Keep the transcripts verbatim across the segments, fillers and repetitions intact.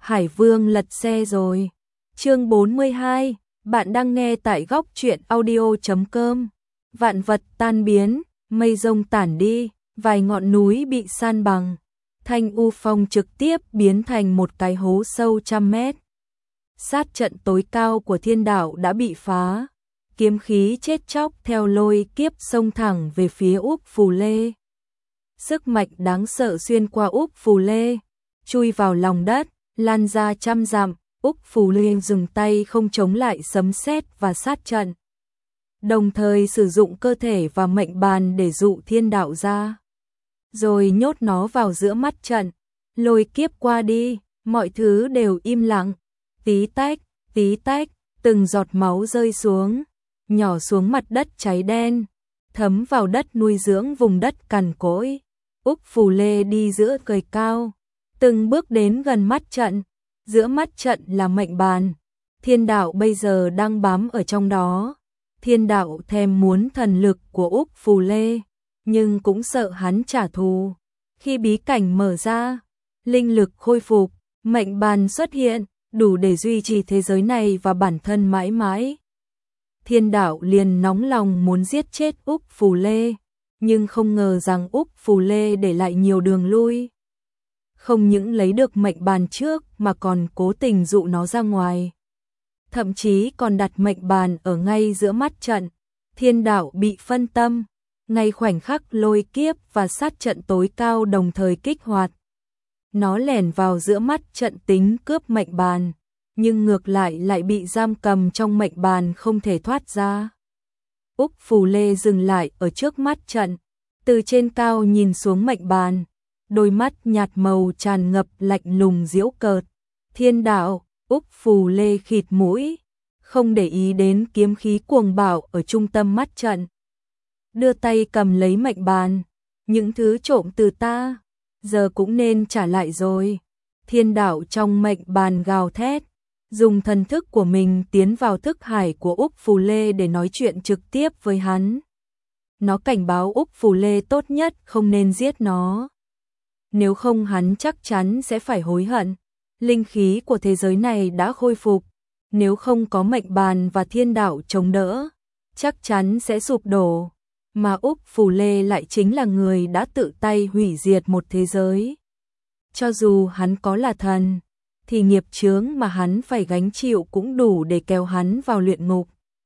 Hải Vương lật xe rồi. Chương bốn mươi hai, bạn đang nghe tại góc truyện audio chấm com. Vạn vật tan biến, mây rông tản đi, vài ngọn núi bị san bằng. Thanh U Phong trực tiếp biến thành một cái hố sâu trăm mét. Sát trận tối cao của thiên đạo đã bị phá. Kiếm khí chết chóc theo lôi kiếp xông thẳng về phía Úc Phù Lê. Sức mạnh đáng sợ xuyên qua Úc Phù Lê, chui vào lòng đất, lan ra trăm dặm. Úc Phù Lê dừng tay không chống lại sấm sét và sát trận, đồng thời sử dụng cơ thể và mệnh bàn để dụ thiên đạo ra, rồi nhốt nó vào giữa mắt trận. Lôi kiếp qua đi, mọi thứ đều im lặng. Tí tách, tí tách, từng giọt máu rơi xuống, nhỏ xuống mặt đất cháy đen, thấm vào đất nuôi dưỡng vùng đất cằn cỗi. Úc Phù Lê đi giữa trời cao, từng bước đến gần mắt trận. Giữa mắt trận là mệnh bàn, thiên đạo bây giờ đang bám ở trong đó. Thiên đạo thèm muốn thần lực của Úc Phù Lê, nhưng cũng sợ hắn trả thù. Khi bí cảnh mở ra, linh lực khôi phục, mệnh bàn xuất hiện, đủ để duy trì thế giới này và bản thân mãi mãi. Thiên đạo liền nóng lòng muốn giết chết Úc Phù Lê, nhưng không ngờ rằng Úc Phù Lê để lại nhiều đường lui. Không những lấy được mệnh bàn trước mà còn cố tình dụ nó ra ngoài. Thậm chí còn đặt mệnh bàn ở ngay giữa mắt trận. Thiên đạo bị phân tâm, ngay khoảnh khắc lôi kiếp và sát trận tối cao đồng thời kích hoạt. Nó lẻn vào giữa mắt trận tính cướp mệnh bàn, nhưng ngược lại lại bị giam cầm trong mệnh bàn không thể thoát ra. Úc Phù Lê dừng lại ở trước mắt trận, từ trên cao nhìn xuống mệnh bàn. Đôi mắt nhạt màu tràn ngập lạnh lùng giễu cợt. Thiên đạo, Úc Phù Lê khịt mũi, không để ý đến kiếm khí cuồng bạo ở trung tâm mắt trận. Đưa tay cầm lấy mệnh bàn, những thứ trộm từ ta, giờ cũng nên trả lại rồi. Thiên đạo trong mệnh bàn gào thét, dùng thần thức của mình tiến vào thức hải của Úc Phù Lê để nói chuyện trực tiếp với hắn. Nó cảnh báo Úc Phù Lê tốt nhất không nên giết nó. Nếu không hắn chắc chắn sẽ phải hối hận. Linh khí của thế giới này đã khôi phục, nếu không có mệnh bàn và thiên đạo chống đỡ, chắc chắn sẽ sụp đổ. Mà Úc Phù Lê lại chính là người đã tự tay hủy diệt một thế giới. Cho dù hắn có là thần, thì nghiệp chướng mà hắn phải gánh chịu cũng đủ để kéo hắn vào luyện ngục.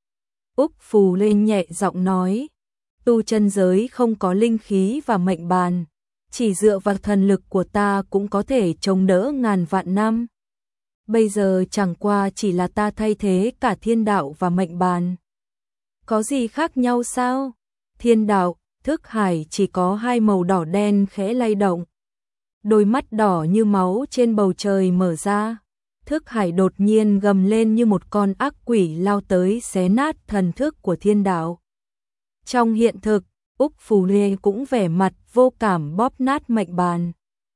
Úc Phù Lê nhẹ giọng nói, tu chân giới không có linh khí và mệnh bàn. Chỉ dựa vào thần lực của ta cũng có thể chống đỡ ngàn vạn năm. Bây giờ chẳng qua chỉ là ta thay thế cả thiên đạo và mệnh bàn. Có gì khác nhau sao? Thiên đạo, thức hải chỉ có hai màu đỏ đen khẽ lay động. Đôi mắt đỏ như máu trên bầu trời mở ra. Thức hải đột nhiên gầm lên như một con ác quỷ lao tới xé nát thần thức của thiên đạo. Trong hiện thực, Úc Phù Lê cũng vẻ mặt vô cảm bóp nát mệnh bàn.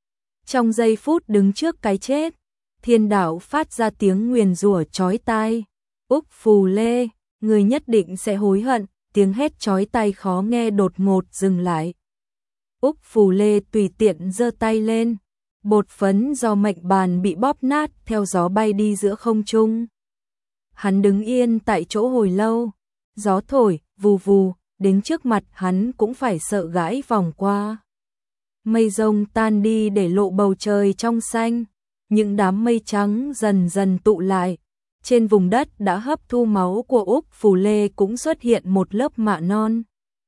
Trong giây phút đứng trước cái chết, thiên đạo phát ra tiếng nguyền rủa chói tai. Úc Phù Lê, người nhất định sẽ hối hận. Tiếng hét chói tai khó nghe đột ngột dừng lại. Úc Phù Lê tùy tiện giơ tay lên, bột phấn do mệnh bàn bị bóp nát theo gió bay đi giữa không trung. Hắn đứng yên tại chỗ hồi lâu, gió thổi vù vù, đến trước mặt hắn cũng phải sợ gãi vòng qua. Mây rông tan đi để lộ bầu trời trong xanh, những đám mây trắng dần dần tụ lại. Trên vùng đất đã hấp thu máu của Úc Phù Lê cũng xuất hiện một lớp mạ non.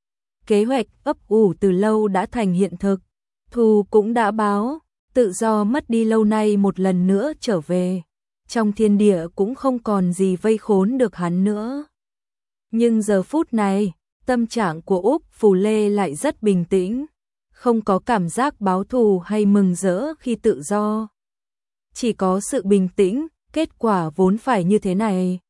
Kế hoạch ấp ủ từ lâu đã thành hiện thực, thù cũng đã báo, tự do mất đi lâu nay một lần nữa trở về. Trong thiên địa cũng không còn gì vây khốn được hắn nữa. Nhưng giờ phút này, tâm trạng của Úc Phù Lê lại rất bình tĩnh, không có cảm giác báo thù hay mừng rỡ khi tự do. Chỉ có sự bình tĩnh, kết quả vốn phải như thế này.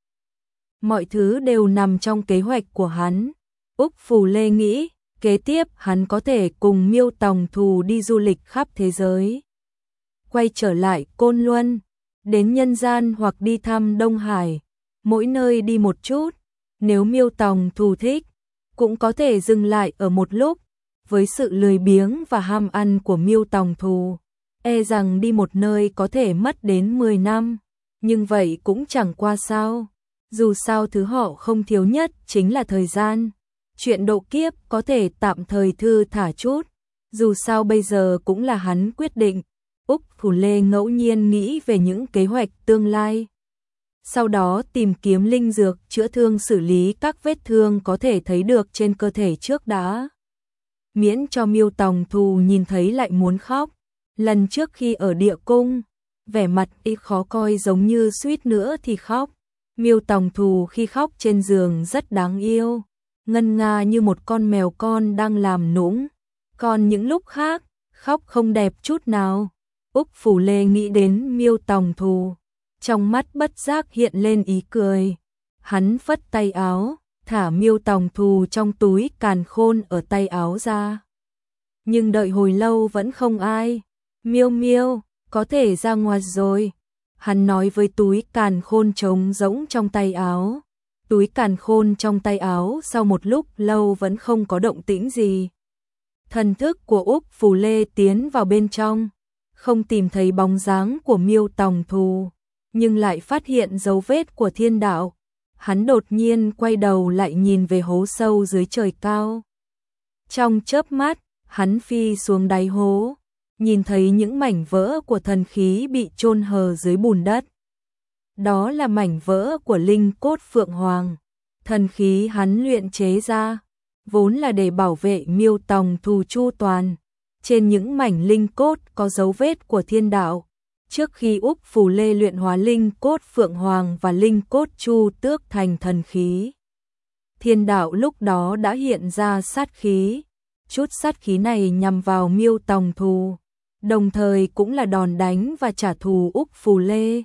Mọi thứ đều nằm trong kế hoạch của hắn. Úc Phù Lê nghĩ, kế tiếp hắn có thể cùng Miêu Tòng Thù đi du lịch khắp thế giới. Quay trở lại Côn Luân, đến nhân gian hoặc đi thăm Đông Hải, mỗi nơi đi một chút. Nếu Miêu Tòng Thù thích, cũng có thể dừng lại ở một lúc. Với sự lười biếng và ham ăn của Miêu Tòng Thù, e rằng đi một nơi có thể mất đến mười năm, nhưng vậy cũng chẳng qua sao. Dù sao thứ họ không thiếu nhất chính là thời gian. Chuyện độ kiếp có thể tạm thời thư thả chút, dù sao bây giờ cũng là hắn quyết định. Úc Phủ Lê ngẫu nhiên nghĩ về những kế hoạch tương lai. Sau đó tìm kiếm linh dược chữa thương, xử lý các vết thương có thể thấy được trên cơ thể trước đã. Miễn cho Miêu Tòng Thù nhìn thấy lại muốn khóc. Lần trước khi ở địa cung, vẻ mặt y khó coi giống như suýt nữa thì khóc. Miêu Tòng Thù khi khóc trên giường rất đáng yêu, ngân nga như một con mèo con đang làm nũng. Còn những lúc khác, khóc không đẹp chút nào. Úc Phủ Lê nghĩ đến Miêu Tòng Thù, trong mắt bất giác hiện lên ý cười. Hắn phất tay áo, thả Miêu Tòng Thù trong túi càn khôn ở tay áo ra. Nhưng đợi hồi lâu vẫn không ai. Miêu Miêu, có thể ra ngoài rồi. Hắn nói với túi càn khôn trống rỗng trong tay áo. Túi càn khôn trong tay áo sau một lúc lâu vẫn không có động tĩnh gì. Thần thức của Úc Phủ Lê tiến vào bên trong, không tìm thấy bóng dáng của Miêu Tòng Thù, nhưng lại phát hiện dấu vết của thiên đạo. Hắn đột nhiên quay đầu lại nhìn về hố sâu dưới trời cao. Trong chớp mắt, hắn phi xuống đáy hố, nhìn thấy những mảnh vỡ của thần khí bị chôn hờ dưới bùn đất. Đó là mảnh vỡ của linh cốt Phượng Hoàng. Thần khí hắn luyện chế ra, vốn là để bảo vệ Miêu Tòng Thù chu toàn. Trên những mảnh linh cốt có dấu vết của thiên đạo. Trước khi Úc Phủ Lê luyện hóa linh cốt Phượng Hoàng và linh cốt Chu Tước thành thần khí, thiên đạo lúc đó đã hiện ra sát khí. Chút sát khí này nhằm vào Miêu Tòng Thù, đồng thời cũng là đòn đánh và trả thù Úc Phủ Lê.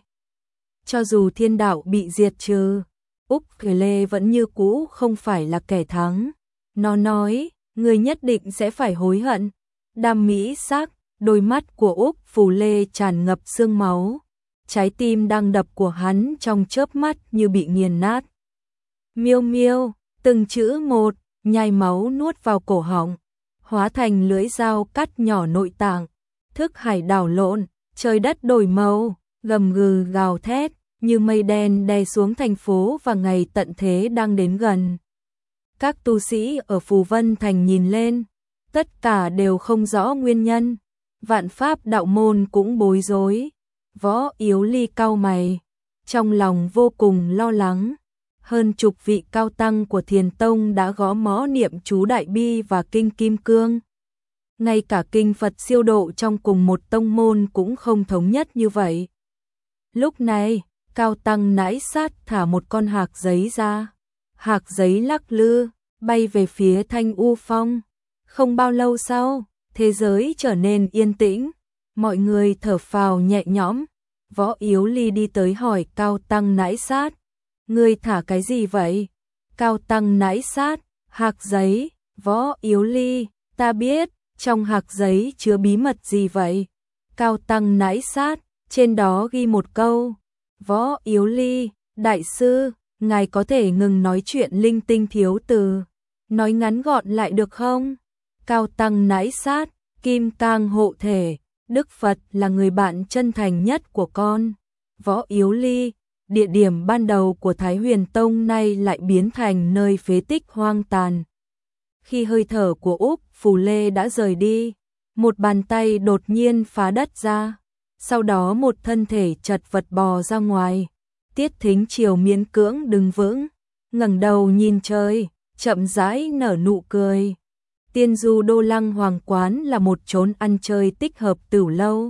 Cho dù thiên đạo bị diệt trừ, Úc Phủ Lê vẫn như cũ không phải là kẻ thắng. Nó nói, người nhất định sẽ phải hối hận. Đam mỹ sắc, đôi mắt của Úc Phủ Lê tràn ngập sương máu. Trái tim đang đập của hắn trong chớp mắt như bị nghiền nát. Miêu Miêu, từng chữ một, nhai máu nuốt vào cổ họng, hóa thành lưỡi dao cắt nhỏ nội tạng. Thức hải đảo lộn, trời đất đổi màu, gầm gừ gào thét, như mây đen đè xuống thành phố và ngày tận thế đang đến gần. Các tu sĩ ở Phù Vân Thành nhìn lên, tất cả đều không rõ nguyên nhân. Vạn Pháp đạo môn cũng bối rối. Võ Yếu Ly cau mày, trong lòng vô cùng lo lắng. Hơn chục vị cao tăng của Thiền Tông đã gõ mõ niệm chú Đại Bi và Kinh Kim Cương. Ngay cả kinh Phật siêu độ trong cùng một tông môn cũng không thống nhất như vậy. Lúc này, cao tăng nãi sát thả một con hạc giấy ra. Hạc giấy lắc lư, bay về phía Thanh U Phong. Không bao lâu sau, thế giới trở nên yên tĩnh. Mọi người thở phào nhẹ nhõm. Võ Yếu Ly đi tới hỏi cao tăng nãi sát. Ngươi thả cái gì vậy? Cao tăng nãi sát, hạc giấy. Võ Yếu Ly, ta biết, trong hạc giấy chứa bí mật gì vậy? Cao tăng nãi sát, trên đó ghi một câu. Võ Yếu Ly, đại sư, ngài có thể ngừng nói chuyện linh tinh thiếu từ, nói ngắn gọn lại được không? Cao tăng nãi sát, kim cang hộ thể, Đức Phật là người bạn chân thành nhất của con. Võ Yếu Ly, địa điểm ban đầu của Thái Huyền Tông nay lại biến thành nơi phế tích hoang tàn. Khi hơi thở của Úc Phủ Lê đã rời đi, một bàn tay đột nhiên phá đất ra, sau đó một thân thể chật vật bò ra ngoài. Tiết Thính Triều miễn cưỡng đứng vững, ngẩng đầu nhìn trời, chậm rãi nở nụ cười. Tiên Du Đô Lăng Hoàng Quán là một chốn ăn chơi tích hợp tửu lâu.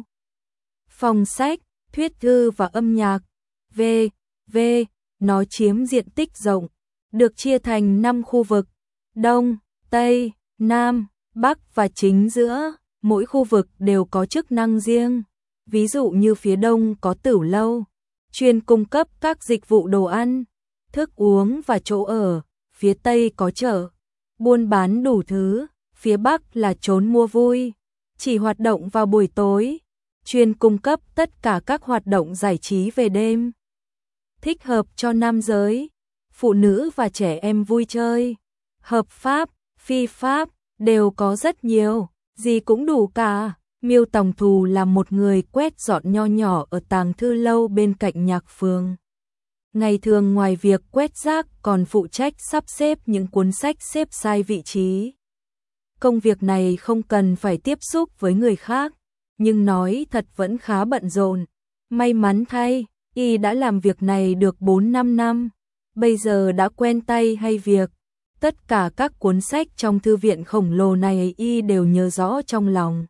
Phòng sách, thuyết thư và âm nhạc, v, v, nó chiếm diện tích rộng, được chia thành năm khu vực, Đông, Tây, Nam, Bắc và chính giữa. Mỗi khu vực đều có chức năng riêng. Ví dụ như phía Đông có tửu lâu, chuyên cung cấp các dịch vụ đồ ăn, thức uống và chỗ ở. Phía Tây có chợ, buôn bán đủ thứ. Phía Bắc là chốn mua vui, chỉ hoạt động vào buổi tối, chuyên cung cấp tất cả các hoạt động giải trí về đêm, thích hợp cho nam giới, phụ nữ và trẻ em vui chơi. Hợp pháp, phi pháp, đều có rất nhiều, gì cũng đủ cả. Miêu Tòng Thù là một người quét dọn nho nhỏ ở tàng thư lâu bên cạnh nhạc phường. Ngày thường ngoài việc quét rác còn phụ trách sắp xếp những cuốn sách xếp sai vị trí. Công việc này không cần phải tiếp xúc với người khác, nhưng nói thật vẫn khá bận rộn. May mắn thay, y đã làm việc này được bốn năm năm, bây giờ đã quen tay hay việc. Tất cả các cuốn sách trong thư viện khổng lồ này y đều nhớ rõ trong lòng.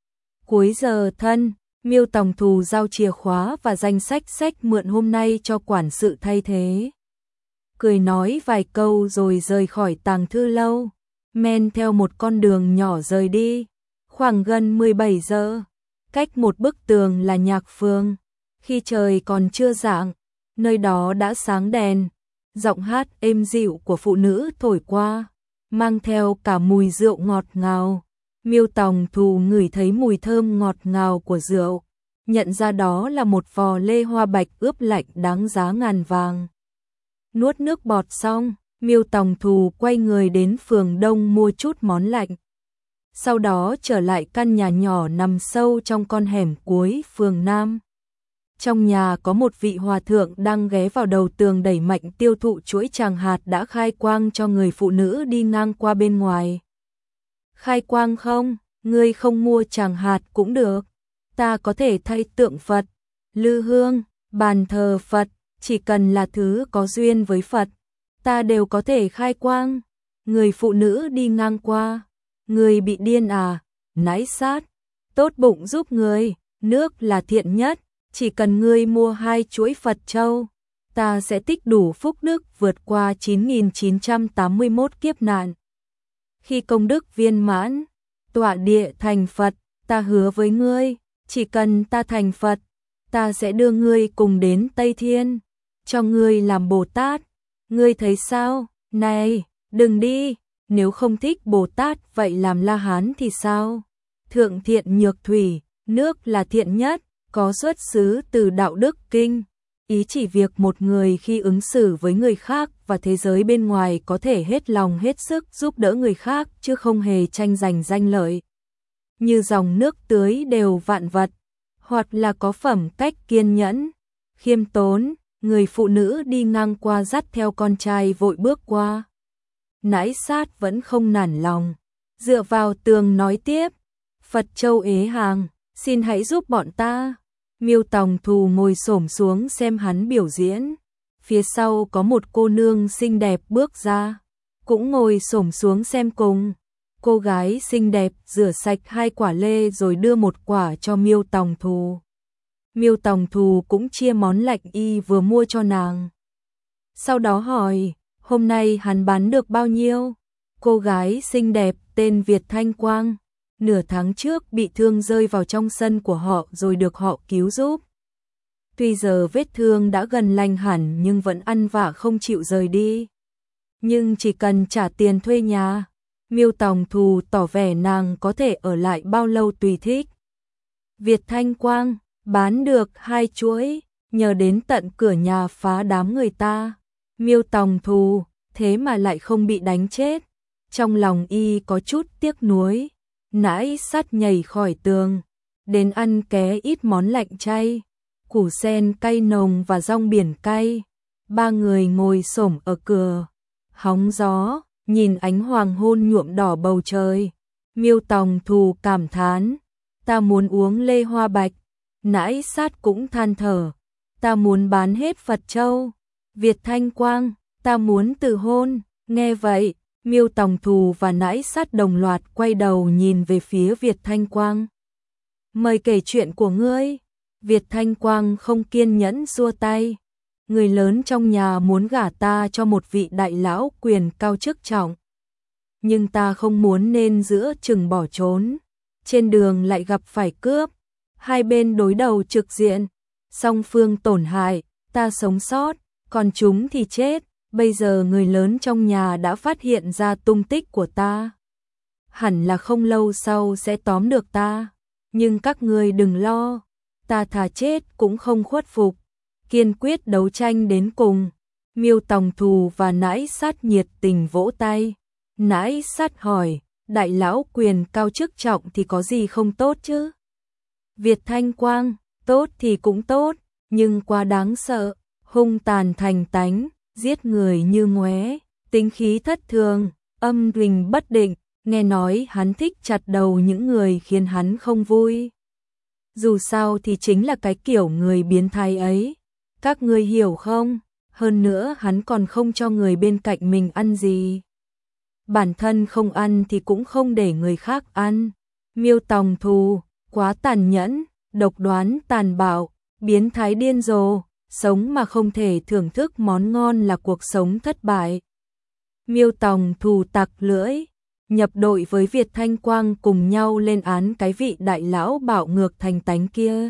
Cuối giờ thân, Miêu Tòng Thù giao chìa khóa và danh sách sách mượn hôm nay cho quản sự thay thế. Cười nói vài câu rồi rời khỏi tàng thư lâu, men theo một con đường nhỏ rời đi. Khoảng gần mười bảy giờ, cách một bức tường là nhạc phường. Khi trời còn chưa rạng, nơi đó đã sáng đèn. Giọng hát êm dịu của phụ nữ thổi qua, mang theo cả mùi rượu ngọt ngào. Miêu Tòng Thù ngửi thấy mùi thơm ngọt ngào của rượu, nhận ra đó là một vò lê hoa bạch ướp lạnh đáng giá ngàn vàng. Nuốt nước bọt xong, Miêu Tòng Thù quay người đến phường Đông mua chút món lạnh. Sau đó trở lại căn nhà nhỏ nằm sâu trong con hẻm cuối phường Nam. Trong nhà có một vị hòa thượng đang ghé vào đầu tường đẩy mạnh tiêu thụ chuỗi tràng hạt đã khai quang cho người phụ nữ đi ngang qua bên ngoài. Khai quang không, ngươi không mua tràng hạt cũng được. Ta có thể thay tượng Phật, lư hương, bàn thờ Phật, chỉ cần là thứ có duyên với Phật, ta đều có thể khai quang. Người phụ nữ đi ngang qua, ngươi bị điên à, nãi sát, tốt bụng giúp ngươi, nước là thiện nhất, chỉ cần ngươi mua hai chuỗi Phật châu, ta sẽ tích đủ phúc đức vượt qua chín nghìn chín trăm tám mươi mốt kiếp nạn. Khi công đức viên mãn, tọa địa thành Phật, ta hứa với ngươi, chỉ cần ta thành Phật, ta sẽ đưa ngươi cùng đến Tây Thiên, cho ngươi làm Bồ Tát. Ngươi thấy sao? Này, đừng đi, nếu không thích Bồ Tát vậy làm La Hán thì sao? Thượng thiện nhược thủy, nước là thiện nhất, có xuất xứ từ Đạo Đức Kinh. Ý chỉ việc một người khi ứng xử với người khác và thế giới bên ngoài có thể hết lòng hết sức giúp đỡ người khác chứ không hề tranh giành danh lợi. Như dòng nước tưới đều vạn vật, hoặc là có phẩm cách kiên nhẫn, khiêm tốn. Người phụ nữ đi ngang qua dắt theo con trai vội bước qua. Nãi sát vẫn không nản lòng, dựa vào tường nói tiếp, Phật châu ế hàng, xin hãy giúp bọn ta. Miêu Tòng Thù ngồi xổm xuống xem hắn biểu diễn. Phía sau có một cô nương xinh đẹp bước ra, cũng ngồi xổm xuống xem cùng. Cô gái xinh đẹp rửa sạch hai quả lê rồi đưa một quả cho Miêu Tòng Thù. Miêu Tòng Thù cũng chia món lạnh y vừa mua cho nàng. Sau đó hỏi, hôm nay hắn bán được bao nhiêu? Cô gái xinh đẹp tên Việt Thanh Quang, nửa tháng trước bị thương rơi vào trong sân của họ rồi được họ cứu giúp. Tuy giờ vết thương đã gần lành hẳn nhưng vẫn ăn vạ không chịu rời đi. Nhưng chỉ cần trả tiền thuê nhà, Miêu Tòng Thù tỏ vẻ nàng có thể ở lại bao lâu tùy thích. Việt Thanh Quang bán được hai chuỗi, nhờ đến tận cửa nhà phá đám người ta. Miêu Tòng Thù thế mà lại không bị đánh chết. Trong lòng y có chút tiếc nuối. Nãi sát nhảy khỏi tường, đến ăn ké ít món lạnh chay, củ sen cay nồng và rong biển cay. Ba người ngồi xổm ở cửa, hóng gió, nhìn ánh hoàng hôn nhuộm đỏ bầu trời. Miêu Tòng Thù cảm thán, ta muốn uống lê hoa bạch. Nãi sát cũng than thở, ta muốn bán hết Phật châu. Việt Thanh Quang, ta muốn từ hôn. Nghe vậy, Miêu Tòng Thù và nãi sát đồng loạt quay đầu nhìn về phía Việt Thanh Quang. Mời kể chuyện của ngươi. Việt Thanh Quang không kiên nhẫn xua tay. Người lớn trong nhà muốn gả ta cho một vị đại lão quyền cao chức trọng. Nhưng ta không muốn nên giữa chừng bỏ trốn. Trên đường lại gặp phải cướp. Hai bên đối đầu trực diện. Song phương tổn hại, ta sống sót, còn chúng thì chết. Bây giờ người lớn trong nhà đã phát hiện ra tung tích của ta. Hẳn là không lâu sau sẽ tóm được ta. Nhưng các ngươi đừng lo, ta thà chết cũng không khuất phục, kiên quyết đấu tranh đến cùng. Miêu Tòng Thù và nãi sát nhiệt tình vỗ tay. Nãi sát hỏi, đại lão quyền cao chức trọng thì có gì không tốt chứ? Việt Thanh Quang, tốt thì cũng tốt, nhưng quá đáng sợ, hung tàn thành tánh, giết người như ngoé, tính khí thất thường, âm huỳnh bất định, nghe nói hắn thích chặt đầu những người khiến hắn không vui. Dù sao thì chính là cái kiểu người biến thái ấy, các ngươi hiểu không? Hơn nữa hắn còn không cho người bên cạnh mình ăn gì. Bản thân không ăn thì cũng không để người khác ăn. Miêu Tòng Thù, quá tàn nhẫn, độc đoán tàn bạo, biến thái điên rồ, sống mà không thể thưởng thức món ngon là cuộc sống thất bại. Miêu Tòng Thù tặc lưỡi, nhập đội với Việt Thanh Quang cùng nhau lên án cái vị đại lão bạo ngược thành tánh kia.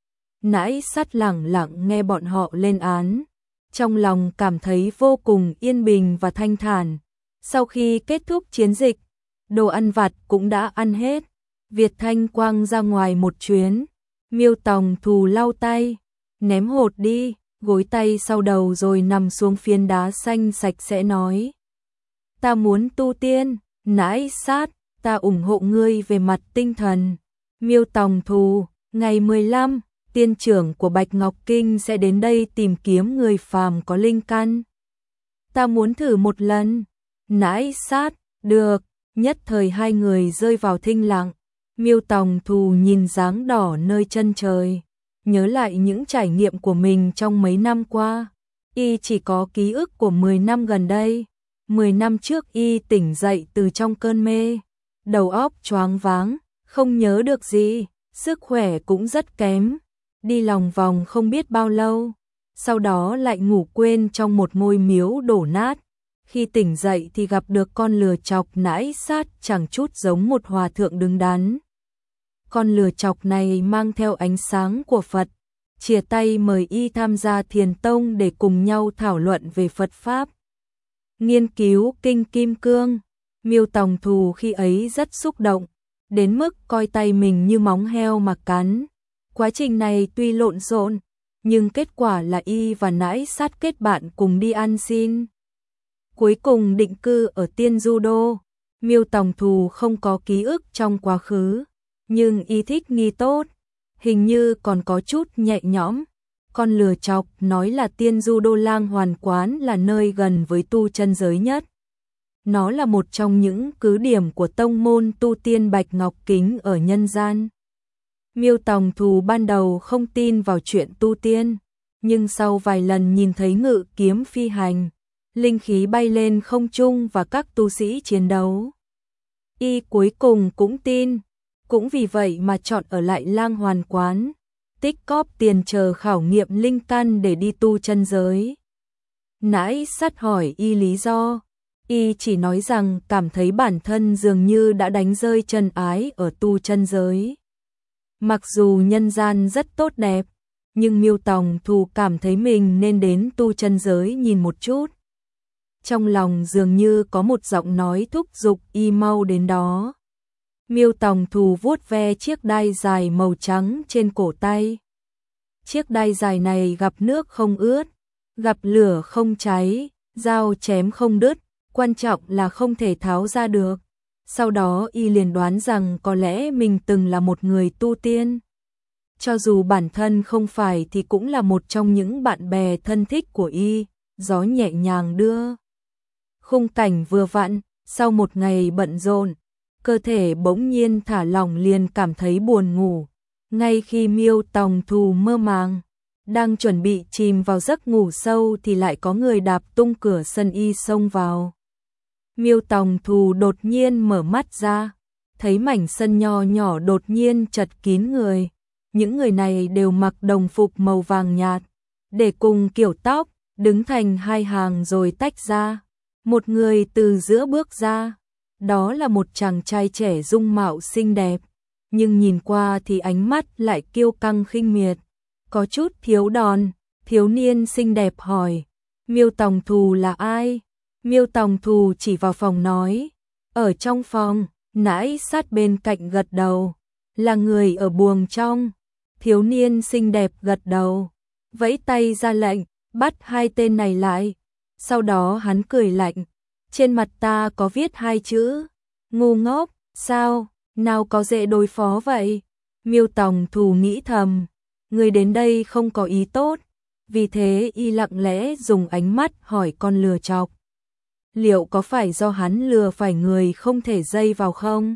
Nãi Sát lẳng lặng nghe bọn họ lên án, trong lòng cảm thấy vô cùng yên bình và thanh thản. Sau khi kết thúc chiến dịch, đồ ăn vặt cũng đã ăn hết. Việt Thanh Quang ra ngoài một chuyến, Miêu Tòng Thù lau tay, ném hột đi, gối tay sau đầu rồi nằm xuống phiến đá xanh sạch sẽ nói. Ta muốn tu tiên, Nãi Sát, ta ủng hộ ngươi về mặt tinh thần. Miêu Tòng Thù, ngày mười lăm, tiên trưởng của Bạch Ngọc Kinh sẽ đến đây tìm kiếm người phàm có linh căn. Ta muốn thử một lần. Nãi Sát, được, nhất thời hai người rơi vào thinh lặng. Miêu Tòng Thù nhìn dáng đỏ nơi chân trời, nhớ lại những trải nghiệm của mình trong mấy năm qua. Y chỉ có ký ức của mười năm gần đây. mười năm trước y tỉnh dậy từ trong cơn mê, đầu óc choáng váng, không nhớ được gì, sức khỏe cũng rất kém, đi lòng vòng không biết bao lâu, sau đó lại ngủ quên trong một ngôi miếu đổ nát. Khi tỉnh dậy thì gặp được con lừa chọc Nãi Sát chẳng chút giống một hòa thượng đứng đắn. Con lừa chọc này mang theo ánh sáng của Phật, chìa tay mời y tham gia thiền tông để cùng nhau thảo luận về Phật Pháp. Nghiên cứu kinh Kim Cương, Miêu Tòng Thù khi ấy rất xúc động, đến mức coi tay mình như móng heo mà cắn. Quá trình này tuy lộn xộn, nhưng kết quả là y và Nãi Sát kết bạn cùng đi ăn xin. Cuối cùng định cư ở Tiên Du Đô. Miêu Tòng Thù không có ký ức trong quá khứ, nhưng y thích nghi tốt, hình như còn có chút nhẹ nhõm. Con lừa chọc nói là Tiên Du Đô Lang Hoàn Quán là nơi gần với tu chân giới nhất. Nó là một trong những cứ điểm của tông môn tu tiên Bạch Ngọc Kính ở nhân gian. Miêu Tòng Thù ban đầu không tin vào chuyện tu tiên, nhưng sau vài lần nhìn thấy ngự kiếm phi hành, linh khí bay lên không trung và các tu sĩ chiến đấu, y cuối cùng cũng tin, cũng vì vậy mà chọn ở lại Lang Hoàn Quán, tích cóp tiền chờ khảo nghiệm linh căn để đi tu chân giới. Nãi Sát hỏi y lý do, y chỉ nói rằng cảm thấy bản thân dường như đã đánh rơi chân ái ở tu chân giới. Mặc dù nhân gian rất tốt đẹp, nhưng Miêu Tòng Thù cảm thấy mình nên đến tu chân giới nhìn một chút. Trong lòng dường như có một giọng nói thúc giục y mau đến đó. Miêu Tòng Thù vuốt ve chiếc đai dài màu trắng trên cổ tay. Chiếc đai dài này gặp nước không ướt, gặp lửa không cháy, dao chém không đứt, quan trọng là không thể tháo ra được. Sau đó y liền đoán rằng có lẽ mình từng là một người tu tiên. Cho dù bản thân không phải thì cũng là một trong những bạn bè thân thích của y. Gió nhẹ nhàng đưa khung cảnh vừa vặn, sau một ngày bận rộn, cơ thể bỗng nhiên thả lỏng liền cảm thấy buồn ngủ. Ngay khi Miêu Tòng Thù mơ màng, đang chuẩn bị chìm vào giấc ngủ sâu thì lại có người đạp tung cửa sân y xông vào. Miêu Tòng Thù đột nhiên mở mắt ra, thấy mảnh sân nho nhỏ đột nhiên chật kín người. Những người này đều mặc đồng phục màu vàng nhạt, để cùng kiểu tóc, đứng thành hai hàng rồi tách ra. Một người từ giữa bước ra, đó là một chàng trai trẻ dung mạo xinh đẹp, nhưng nhìn qua thì ánh mắt lại kiêu căng khinh miệt, có chút thiếu đòn. Thiếu niên xinh đẹp hỏi, Miêu Tòng Thù là ai? Miêu Tòng Thù chỉ vào phòng nói, ở trong phòng. Nãi Sát bên cạnh gật đầu, là người ở buồng trong. Thiếu niên xinh đẹp gật đầu, vẫy tay ra lệnh, bắt hai tên này lại. Sau đó hắn cười lạnh, trên mặt ta có viết hai chữ, ngu ngốc, sao, nào có dễ đối phó vậy? Miêu Tòng Thù nghĩ thầm, người đến đây không có ý tốt, vì thế y lặng lẽ dùng ánh mắt hỏi con lừa chọc. Liệu có phải do hắn lừa phải người không thể dây vào không?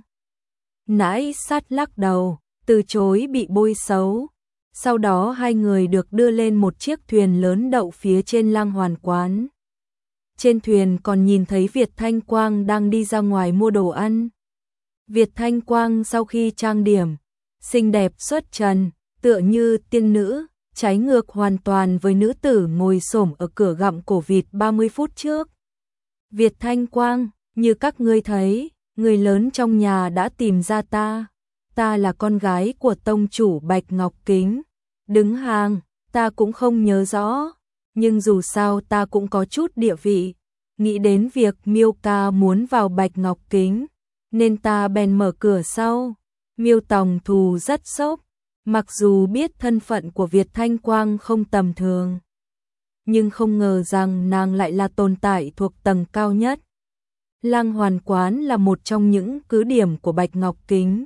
Nãi sát lắc đầu, từ chối bị bôi xấu. Sau đó hai người được đưa lên một chiếc thuyền lớn đậu phía trên Lang Hoàn quán. Trên thuyền còn nhìn thấy Việt Thanh Quang đang đi ra ngoài mua đồ ăn. Việt Thanh Quang sau khi trang điểm, xinh đẹp xuất trần, tựa như tiên nữ, trái ngược hoàn toàn với nữ tử ngồi xổm ở cửa gặm cổ vịt ba mươi phút trước. Việt Thanh Quang, như các ngươi thấy, người lớn trong nhà đã tìm ra ta. Ta là con gái của tông chủ Bạch Ngọc Kính. Đứng hàng, ta cũng không nhớ rõ, nhưng dù sao ta cũng có chút địa vị. Nghĩ đến việc Miêu ca muốn vào Bạch Ngọc Kính, nên ta bèn mở cửa sau. Miêu Tòng Thù rất sốc, mặc dù biết thân phận của Việt Thanh Quang không tầm thường, nhưng không ngờ rằng nàng lại là tồn tại thuộc tầng cao nhất. Lang Hoàn quán là một trong những cứ điểm của Bạch Ngọc Kính.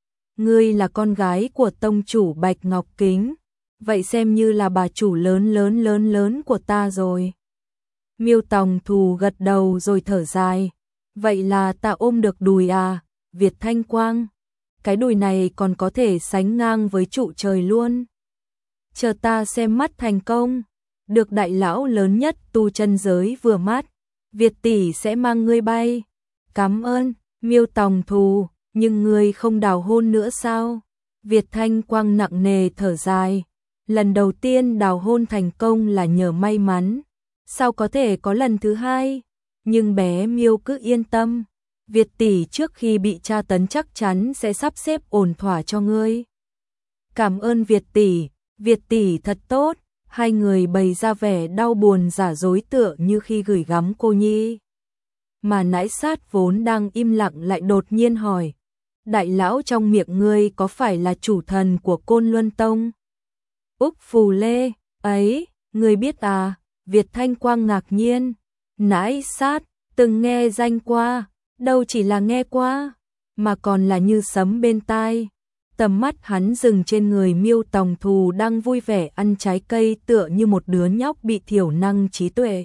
Ngươi là con gái của tông chủ Bạch Ngọc Kính, vậy xem như là bà chủ lớn lớn lớn lớn của ta rồi. Miêu Tòng Thù gật đầu rồi thở dài, vậy là ta ôm được đùi à, Việt Thanh Quang. Cái đùi này còn có thể sánh ngang với trụ trời luôn. Chờ ta xem mắt thành công, được đại lão lớn nhất tu chân giới vừa mắt, Việt tỷ sẽ mang ngươi bay. Cảm ơn, Miêu Tòng Thù, nhưng ngươi không đào hôn nữa sao? Việt Thanh Quang nặng nề thở dài, lần đầu tiên đào hôn thành công là nhờ may mắn, sao có thể có lần thứ hai? Nhưng bé Miêu cứ yên tâm, Việt tỷ trước khi bị tra tấn chắc chắn sẽ sắp xếp ổn thỏa cho ngươi. Cảm ơn Việt tỷ, Việt tỷ thật tốt. Hai người bày ra vẻ đau buồn giả dối tựa như khi gửi gắm cô nhi. Mà nãi sát vốn đang im lặng lại đột nhiên hỏi, đại lão trong miệng ngươi có phải là chủ thần của Côn Luân Tông? Úc Phù Lê, ấy, ngươi biết à? Việt Thanh Quang ngạc nhiên, nãi sát, từng nghe danh qua, đâu chỉ là nghe qua, mà còn là như sấm bên tai. Tầm mắt hắn dừng trên người Miêu Tòng Thù đang vui vẻ ăn trái cây tựa như một đứa nhóc bị thiểu năng trí tuệ.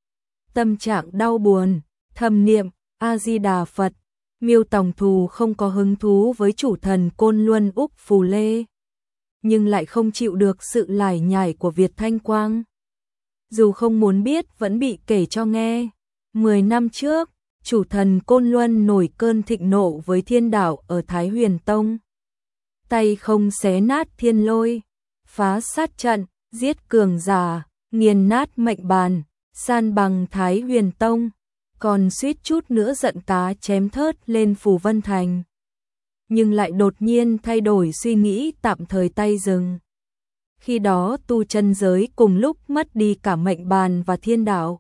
Tâm trạng đau buồn, thầm niệm, A-di-đà Phật. Miêu Tòng Thù không có hứng thú với chủ thần Côn Luân Úc Phù Lê, nhưng lại không chịu được sự lải nhải của Việt Thanh Quang. Dù không muốn biết vẫn bị kể cho nghe. Mười năm trước, chủ thần Côn Luân nổi cơn thịnh nộ với thiên đạo ở Thái Huyền Tông. Tay không xé nát thiên lôi, phá sát trận, giết cường giả, nghiền nát mệnh bàn, san bằng Thái Huyền Tông, còn suýt chút nữa giận cá chém thớt lên Phù Vân Thành. Nhưng lại đột nhiên thay đổi suy nghĩ, tạm thời tay dừng. Khi đó tu chân giới cùng lúc mất đi cả mệnh bàn và thiên đạo.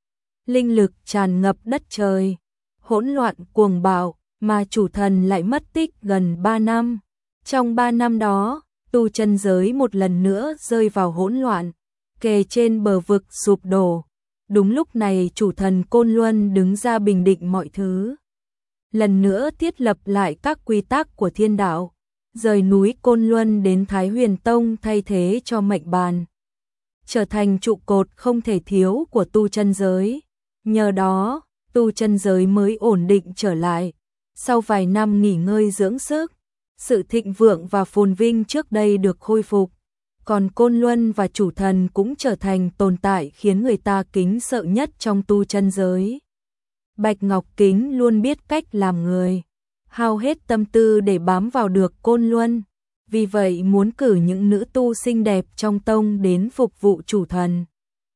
Linh lực tràn ngập đất trời, hỗn loạn cuồng bạo, mà chủ thần lại mất tích gần ba năm. Trong ba năm đó, tu chân giới một lần nữa rơi vào hỗn loạn, kề trên bờ vực sụp đổ. Đúng lúc này chủ thần Côn Luân đứng ra bình định mọi thứ. Lần nữa thiết lập lại các quy tắc của thiên đạo, rời núi Côn Luân đến Thái Huyền Tông thay thế cho mệnh bàn, trở thành trụ cột không thể thiếu của tu chân giới. Nhờ đó, tu chân giới mới ổn định trở lại. Sau vài năm nghỉ ngơi dưỡng sức, sự thịnh vượng và phồn vinh trước đây được khôi phục, còn Côn Luân và chủ thần cũng trở thành tồn tại khiến người ta kính sợ nhất trong tu chân giới. Bạch Ngọc Kính luôn biết cách làm người, hao hết tâm tư để bám vào được Côn Luân, vì vậy muốn cử những nữ tu xinh đẹp trong tông đến phục vụ chủ thần.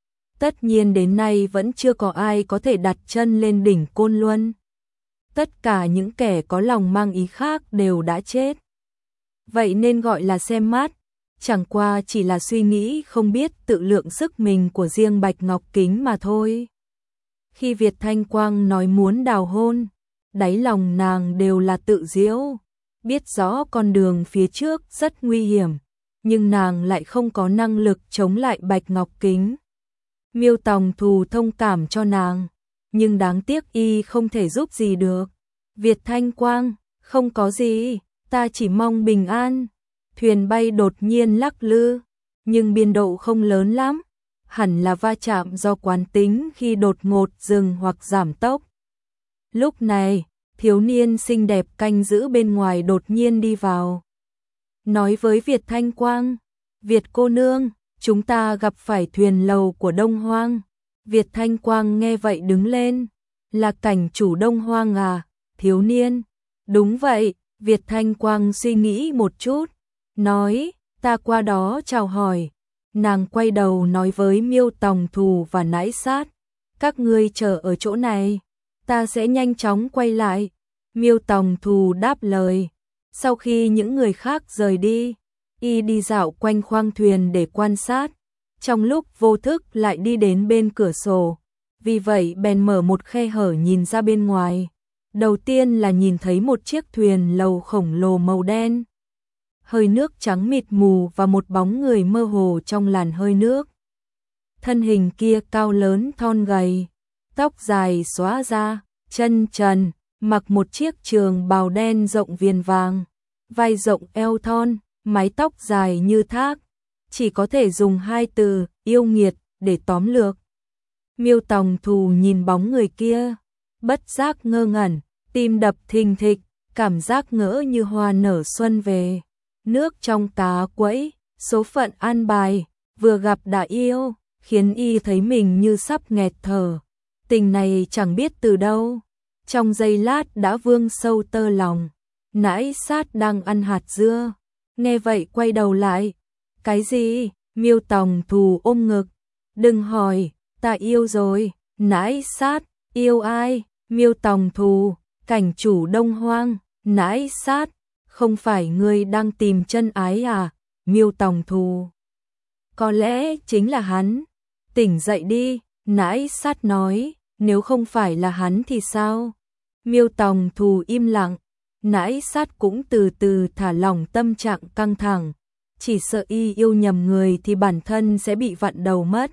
Tất nhiên đến nay vẫn chưa có ai có thể đặt chân lên đỉnh Côn Luân. Tất cả những kẻ có lòng mang ý khác đều đã chết. Vậy nên gọi là xem mắt, chẳng qua chỉ là suy nghĩ không biết tự lượng sức mình của riêng Bạch Ngọc Kính mà thôi. Khi Việt Thanh Quang nói muốn đào hôn, đáy lòng nàng đều là tự giễu, biết rõ con đường phía trước rất nguy hiểm, nhưng nàng lại không có năng lực chống lại Bạch Ngọc Kính. Miêu Tòng Thù thông cảm cho nàng, nhưng đáng tiếc y không thể giúp gì được. Việt Thanh Quang, không có gì, ta chỉ mong bình an. thuyền bay đột nhiên lắc lư, nhưng biên độ không lớn lắm, hẳn là va chạm do quán tính khi đột ngột dừng hoặc giảm tốc. Lúc này, thiếu niên xinh đẹp canh giữ bên ngoài đột nhiên đi vào. Nói với Việt Thanh Quang, Việt cô nương, chúng ta gặp phải thuyền lầu của Đông Hoang. Việt Thanh Quang nghe vậy đứng lên, là cảnh chủ Đông Hoang à, thiếu niên. Đúng vậy, Việt Thanh Quang suy nghĩ một chút, nói, ta qua đó chào hỏi. Nàng quay đầu nói với Miêu Tòng Thù và Nãi Sát, các ngươi chờ ở chỗ này, ta sẽ nhanh chóng quay lại. Miêu Tòng Thù đáp lời. Sau khi những người khác rời đi, y đi dạo quanh khoang thuyền để quan sát, trong lúc vô thức lại đi đến bên cửa sổ, vì vậy bèn mở một khe hở nhìn ra bên ngoài. Đầu tiên là nhìn thấy một chiếc thuyền lầu khổng lồ màu đen, hơi nước trắng mịt mù và một bóng người mơ hồ trong làn hơi nước. Thân hình kia cao lớn thon gầy, tóc dài xõa ra, chân trần, mặc một chiếc trường bào đen rộng viền vàng, vai rộng eo thon, mái tóc dài như thác, chỉ có thể dùng hai từ yêu nghiệt để tóm lược. Miêu Tòng Thù nhìn bóng người kia, bất giác ngơ ngẩn, tim đập thình thịch, cảm giác ngỡ như hoa nở xuân về. Nước trong cá quẫy, số phận an bài, vừa gặp đã yêu, khiến y thấy mình như sắp nghẹt thở. Tình này chẳng biết từ đâu, trong giây lát đã vương sâu tơ lòng. Nãi Sát đang ăn hạt dưa, nghe vậy quay đầu lại. Cái gì? Miêu Tòng Thù ôm ngực. Đừng hỏi, ta yêu rồi. Nãi Sát, yêu ai? Miêu Tòng Thù, cảnh chủ Đông Hoang. Nãi Sát, không phải ngươi đang tìm chân ái à? Miêu Tòng Thù, có lẽ chính là hắn. Tỉnh dậy đi, Nãi Sát nói, nếu không phải là hắn thì sao? Miêu Tòng Thù im lặng, Nãi Sát cũng từ từ thả lỏng tâm trạng căng thẳng, chỉ sợ y yêu nhầm người thì bản thân sẽ bị vặn đầu mất.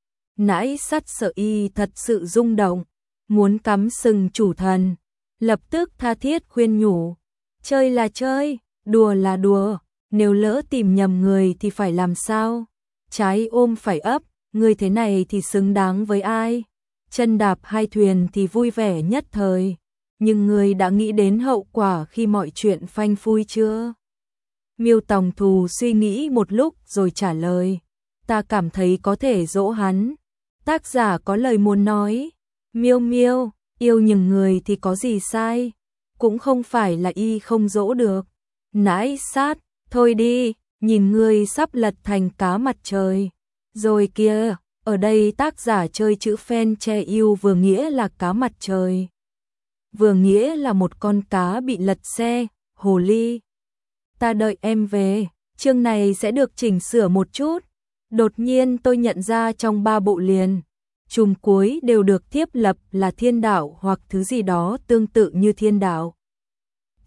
Nãi Sát sợ y thật sự rung động, muốn cắm sừng chủ thần, lập tức tha thiết khuyên nhủ, chơi là chơi, đùa là đùa, nếu lỡ tìm nhầm người thì phải làm sao? Trái ôm phải ấp, người thế này thì xứng đáng với ai? Chân đạp hai thuyền thì vui vẻ nhất thời, nhưng người đã nghĩ đến hậu quả khi mọi chuyện phanh phui chưa? Miêu Tòng Thù suy nghĩ một lúc rồi trả lời, ta cảm thấy có thể dỗ hắn. Tác giả có lời muốn nói, Miêu Miêu, yêu nhầm người thì có gì sai, cũng không phải là y không dỗ được. Nãi Sát, thôi đi, nhìn ngươi sắp lật thành cá mặt trời. Rồi kia, ở đây tác giả chơi chữ phen che yêu vừa nghĩa là cá mặt trời, vừa nghĩa là một con cá bị lật xe, hồ ly. Ta đợi em về, chương này sẽ được chỉnh sửa một chút. Đột nhiên tôi nhận ra trong ba bộ liền, chùm cuối đều được thiết lập là thiên đạo hoặc thứ gì đó tương tự như thiên đạo. P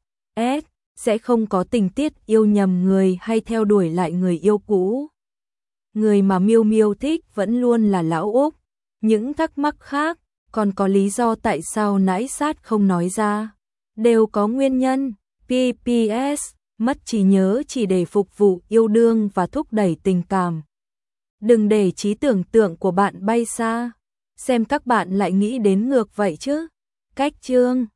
S sẽ không có tình tiết yêu nhầm người hay theo đuổi lại người yêu cũ. Người mà Miêu Miêu thích vẫn luôn là Lão Úc. Những thắc mắc khác, còn có lý do tại sao Nãi Sát không nói ra, đều có nguyên nhân. P P S mất trí nhớ chỉ để phục vụ yêu đương và thúc đẩy tình cảm. Đừng để trí tưởng tượng của bạn bay xa, xem các bạn lại nghĩ đến ngược vậy chứ. Cách chương